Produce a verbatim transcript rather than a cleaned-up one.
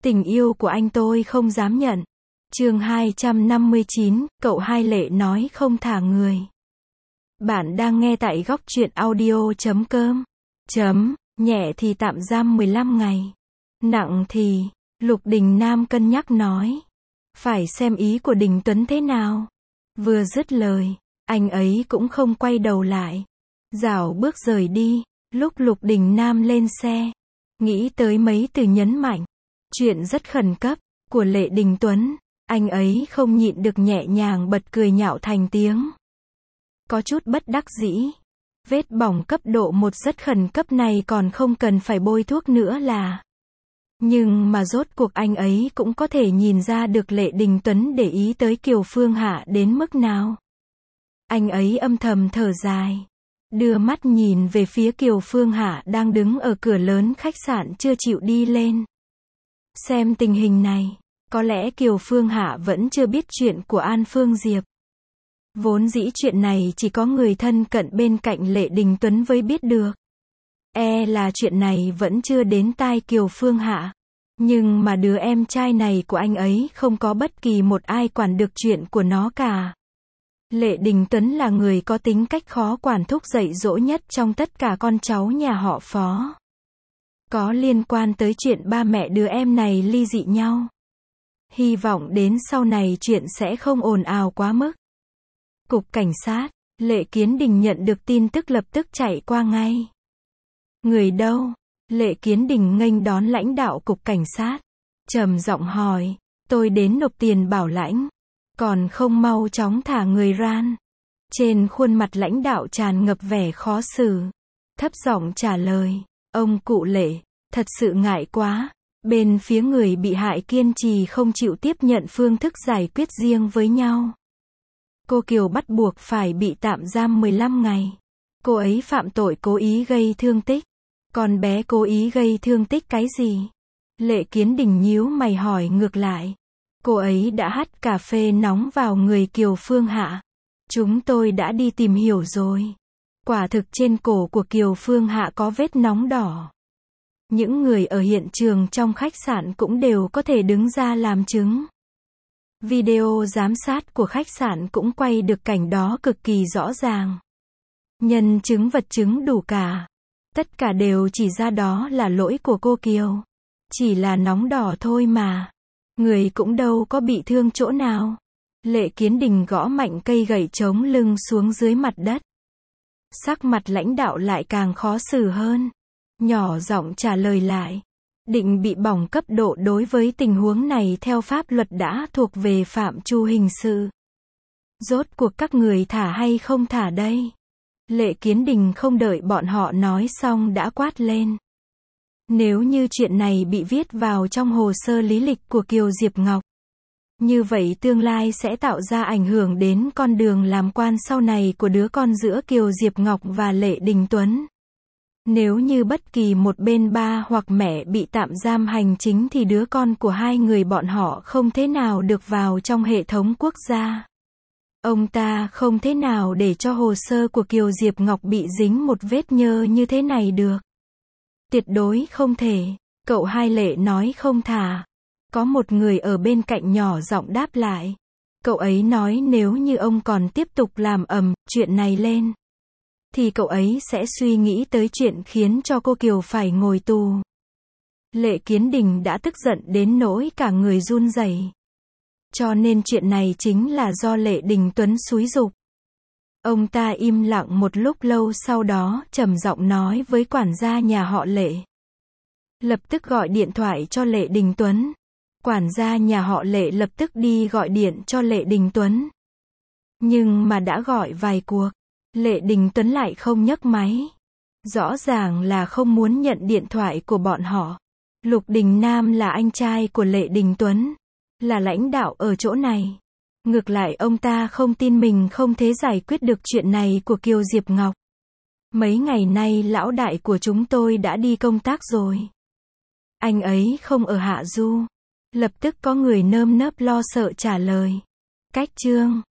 Tình yêu của anh tôi không dám nhận. Chương hai trăm năm mươi chín, cậu hai Lệ nói không thả người. Bạn đang nghe tại góc truyện audio chấm com. Chấm, nhẹ thì tạm giam mười lăm ngày. Nặng thì, Lục Đình Nam cân nhắc nói. Phải xem ý của Đình Tuấn thế nào. Vừa dứt lời, anh ấy cũng không quay đầu lại. Dảo bước rời đi, lúc Lục Đình Nam lên xe. Nghĩ tới mấy từ nhấn mạnh. Chuyện rất khẩn cấp, của Lệ Đình Tuấn. Anh ấy không nhịn được nhẹ nhàng bật cười nhạo thành tiếng. Có chút bất đắc dĩ. Vết bỏng cấp độ một rất khẩn cấp này còn không cần phải bôi thuốc nữa là. Nhưng mà rốt cuộc anh ấy cũng có thể nhìn ra được Lệ Đình Tuấn để ý tới Kiều Phương Hạ đến mức nào. Anh ấy âm thầm thở dài. Đưa mắt nhìn về phía Kiều Phương Hạ đang đứng ở cửa lớn khách sạn chưa chịu đi lên. Xem tình hình này, có lẽ Kiều Phương Hạ vẫn chưa biết chuyện của An Phương Diệp. Vốn dĩ chuyện này chỉ có người thân cận bên cạnh Lệ Đình Tuấn mới biết được. E là chuyện này vẫn chưa đến tai Kiều Phương Hạ. Nhưng mà đứa em trai này của anh ấy không có bất kỳ một ai quản được chuyện của nó cả. Lệ Đình Tuấn là người có tính cách khó quản thúc dạy dỗ nhất trong tất cả con cháu nhà họ Phó. Có liên quan tới chuyện ba mẹ đứa em này ly dị nhau. Hy vọng đến sau này chuyện sẽ không ồn ào quá mức. Cục cảnh sát, Lệ Kiến Đình nhận được tin tức lập tức chạy qua ngay. Người đâu? Lệ Kiến Đình nghênh đón lãnh đạo cục cảnh sát. Trầm giọng hỏi, tôi đến nộp tiền bảo lãnh. Còn không mau chóng thả người ran. Trên khuôn mặt lãnh đạo tràn ngập vẻ khó xử. Thấp giọng trả lời, ông cụ Lệ, thật sự ngại quá. Bên phía người bị hại kiên trì không chịu tiếp nhận phương thức giải quyết riêng với nhau. Cô Kiều bắt buộc phải bị tạm giam mười lăm ngày. Cô ấy phạm tội cố ý gây thương tích. Con bé cố ý gây thương tích cái gì? Lệ Kiến Đình nhíu mày hỏi ngược lại. Cô ấy đã hắt cà phê nóng vào người Kiều Phương Hạ. Chúng tôi đã đi tìm hiểu rồi. Quả thực trên cổ của Kiều Phương Hạ có vết nóng đỏ. Những người ở hiện trường trong khách sạn cũng đều có thể đứng ra làm chứng. Video giám sát của khách sạn cũng quay được cảnh đó cực kỳ rõ ràng. Nhân chứng vật chứng đủ cả. Tất cả đều chỉ ra đó là lỗi của cô Kiều. Chỉ là nóng đỏ thôi mà. Người cũng đâu có bị thương chỗ nào. Lệ Kiến Đình gõ mạnh cây gậy chống lưng xuống dưới mặt đất. Sắc mặt lãnh đạo lại càng khó xử hơn. Nhỏ giọng trả lời lại. Định bị bỏng cấp độ đối với tình huống này theo pháp luật đã thuộc về phạm trù hình sự. Rốt cuộc các người thả hay không thả đây? Lệ Kiến Đình không đợi bọn họ nói xong đã quát lên. Nếu như chuyện này bị viết vào trong hồ sơ lý lịch của Kiều Diệp Ngọc, như vậy tương lai sẽ tạo ra ảnh hưởng đến con đường làm quan sau này của đứa con giữa Kiều Diệp Ngọc và Lệ Đình Tuấn. Nếu như bất kỳ một bên ba hoặc mẹ bị tạm giam hành chính thì đứa con của hai người bọn họ không thế nào được vào trong hệ thống quốc gia. Ông ta không thế nào để cho hồ sơ của Kiều Diệp Ngọc bị dính một vết nhơ như thế này được. Tuyệt đối không thể. Cậu hai Lệ nói không thả. Có một người ở bên cạnh nhỏ giọng đáp lại. Cậu ấy nói nếu như ông còn tiếp tục làm ầm chuyện này lên, thì cậu ấy sẽ suy nghĩ tới chuyện khiến cho cô Kiều phải ngồi tù. Lệ Kiến Đình đã tức giận đến nỗi cả người run rẩy. Cho nên chuyện này chính là do Lệ Đình Tuấn xúi giục. Ông ta im lặng một lúc lâu sau đó trầm giọng nói với quản gia nhà họ Lệ. Lập tức gọi điện thoại cho Lệ Đình Tuấn. Quản gia nhà họ Lệ lập tức đi gọi điện cho Lệ Đình Tuấn. Nhưng mà đã gọi vài cuộc, Lệ Đình Tuấn lại không nhấc máy. Rõ ràng là không muốn nhận điện thoại của bọn họ. Lục Đình Nam là anh trai của Lệ Đình Tuấn, là lãnh đạo ở chỗ này. Ngược lại ông ta không tin mình không thể giải quyết được chuyện này của Kiều Diệp Ngọc. Mấy ngày nay lão đại của chúng tôi đã đi công tác rồi. Anh ấy không ở Hạ Du. Lập tức có người nơm nớp lo sợ trả lời. Cách chương